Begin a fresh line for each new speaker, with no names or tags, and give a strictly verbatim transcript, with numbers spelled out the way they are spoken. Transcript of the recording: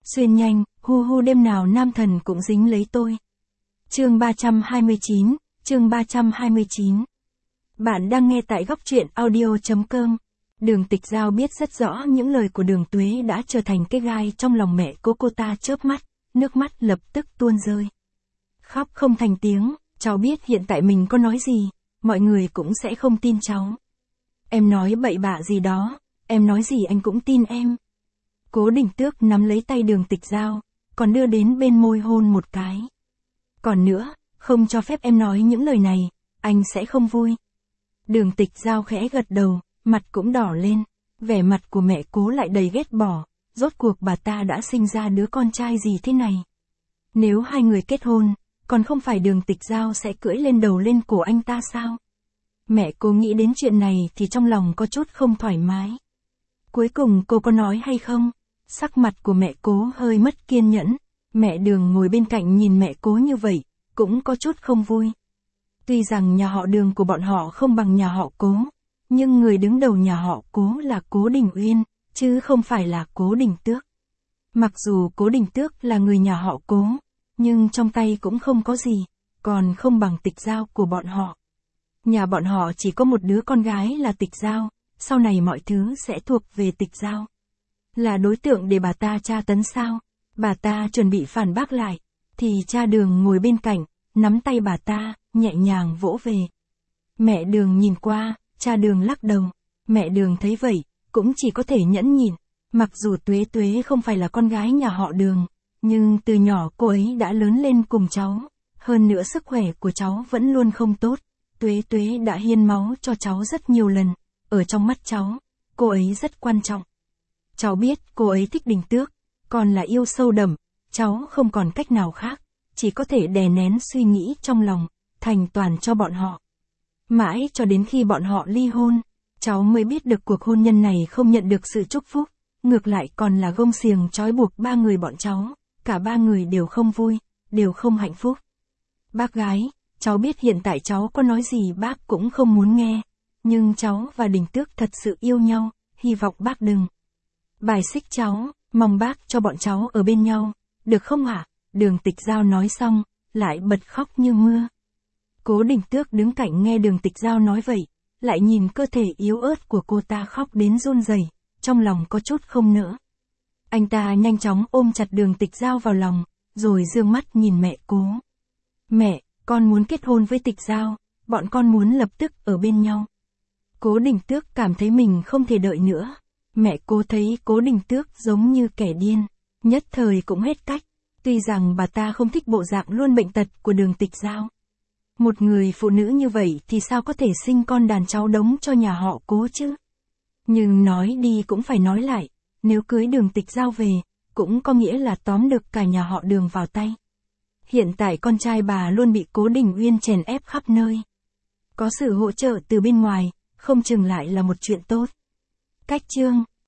Xuyên nhanh, hu hu đêm nào nam thần cũng dính lấy tôi. Chương ba trăm hai mươi chín, chương ba trăm hai mươi chín. Bạn đang nghe tại góc truyện audio chấm com. Đường Tịch Giao biết rất rõ những lời của Đường Tuế đã trở thành cái gai trong lòng mẹ cô cô ta chớp mắt, nước mắt lập tức tuôn rơi. Khóc không thành tiếng, cháu biết hiện tại mình có nói gì, mọi người cũng sẽ không tin cháu. Em nói bậy bạ gì đó, em nói gì anh cũng tin em. Cố Đình Tước nắm lấy tay Đường Tịch Giao, còn đưa đến bên môi hôn một cái. Còn nữa, không cho phép em nói những lời này, anh sẽ không vui. Đường Tịch Giao khẽ gật đầu, mặt cũng đỏ lên, vẻ mặt của mẹ Cố lại đầy ghét bỏ, rốt cuộc bà ta đã sinh ra đứa con trai gì thế này. Nếu hai người kết hôn, còn không phải Đường Tịch Giao sẽ cưỡi lên đầu lên cổ anh ta sao? Mẹ Cố nghĩ đến chuyện này thì trong lòng có chút không thoải mái. Cuối cùng cô có nói hay không? Sắc mặt của mẹ Cố hơi mất kiên nhẫn, mẹ Đường ngồi bên cạnh nhìn mẹ Cố như vậy, cũng có chút không vui. Tuy rằng nhà họ Đường của bọn họ không bằng nhà họ Cố, nhưng người đứng đầu nhà họ Cố là Cố Đình Uyên, chứ không phải là Cố Đình Tước. Mặc dù Cố Đình Tước là người nhà họ Cố, nhưng trong tay cũng không có gì, còn không bằng Tịch Giao của bọn họ. Nhà bọn họ chỉ có một đứa con gái là Tịch Giao, sau này mọi thứ sẽ thuộc về Tịch Giao. Là đối tượng để bà ta tra tấn sao? Bà ta chuẩn bị phản bác lại, thì cha Đường ngồi bên cạnh, nắm tay bà ta, nhẹ nhàng vỗ về. Mẹ Đường nhìn qua, cha Đường lắc đầu. Mẹ Đường thấy vậy, cũng chỉ có thể nhẫn nhịn. Mặc dù Tuế Tuế không phải là con gái nhà họ Đường, nhưng từ nhỏ cô ấy đã lớn lên cùng cháu. Hơn nữa sức khỏe của cháu vẫn luôn không tốt. Tuế Tuế đã hiến máu cho cháu rất nhiều lần. Ở trong mắt cháu, cô ấy rất quan trọng. Cháu biết cô ấy thích Đình Tước, còn là yêu sâu đậm, cháu không còn cách nào khác, chỉ có thể đè nén suy nghĩ trong lòng, thành toàn cho bọn họ. Mãi cho đến khi bọn họ ly hôn, cháu mới biết được cuộc hôn nhân này không nhận được sự chúc phúc, ngược lại còn là gông xiềng trói buộc ba người bọn cháu, cả ba người đều không vui, đều không hạnh phúc. Bác gái, cháu biết hiện tại cháu có nói gì bác cũng không muốn nghe, nhưng cháu và Đình Tước thật sự yêu nhau, hy vọng bác đừng bài xích cháu, mong bác cho bọn cháu ở bên nhau, được không ạ? Đường Tịch Giao nói xong, lại bật khóc như mưa. Cố Đình Tước đứng cạnh nghe Đường Tịch Giao nói vậy, lại nhìn cơ thể yếu ớt của cô ta khóc đến run rẩy, trong lòng có chút không nỡ. Anh ta nhanh chóng ôm chặt Đường Tịch Giao vào lòng, rồi dương mắt nhìn mẹ Cố. Mẹ, con muốn kết hôn với Tịch Giao, bọn con muốn lập tức ở bên nhau. Cố Đình Tước cảm thấy mình không thể đợi nữa. Mẹ Cố thấy Cố Đình Tước giống như kẻ điên, nhất thời cũng hết cách. Tuy rằng bà ta không thích bộ dạng luôn bệnh tật của Đường Tịch Giao. Một người phụ nữ như vậy thì sao có thể sinh con đàn cháu đống cho nhà họ Cố chứ? Nhưng nói đi cũng phải nói lại, nếu cưới Đường Tịch Giao về, cũng có nghĩa là tóm được cả nhà họ Đường vào tay. Hiện tại con trai bà luôn bị Cố Đình Uyên chèn ép khắp nơi. Có sự hỗ trợ từ bên ngoài, không chừng lại là một chuyện tốt. Cách chương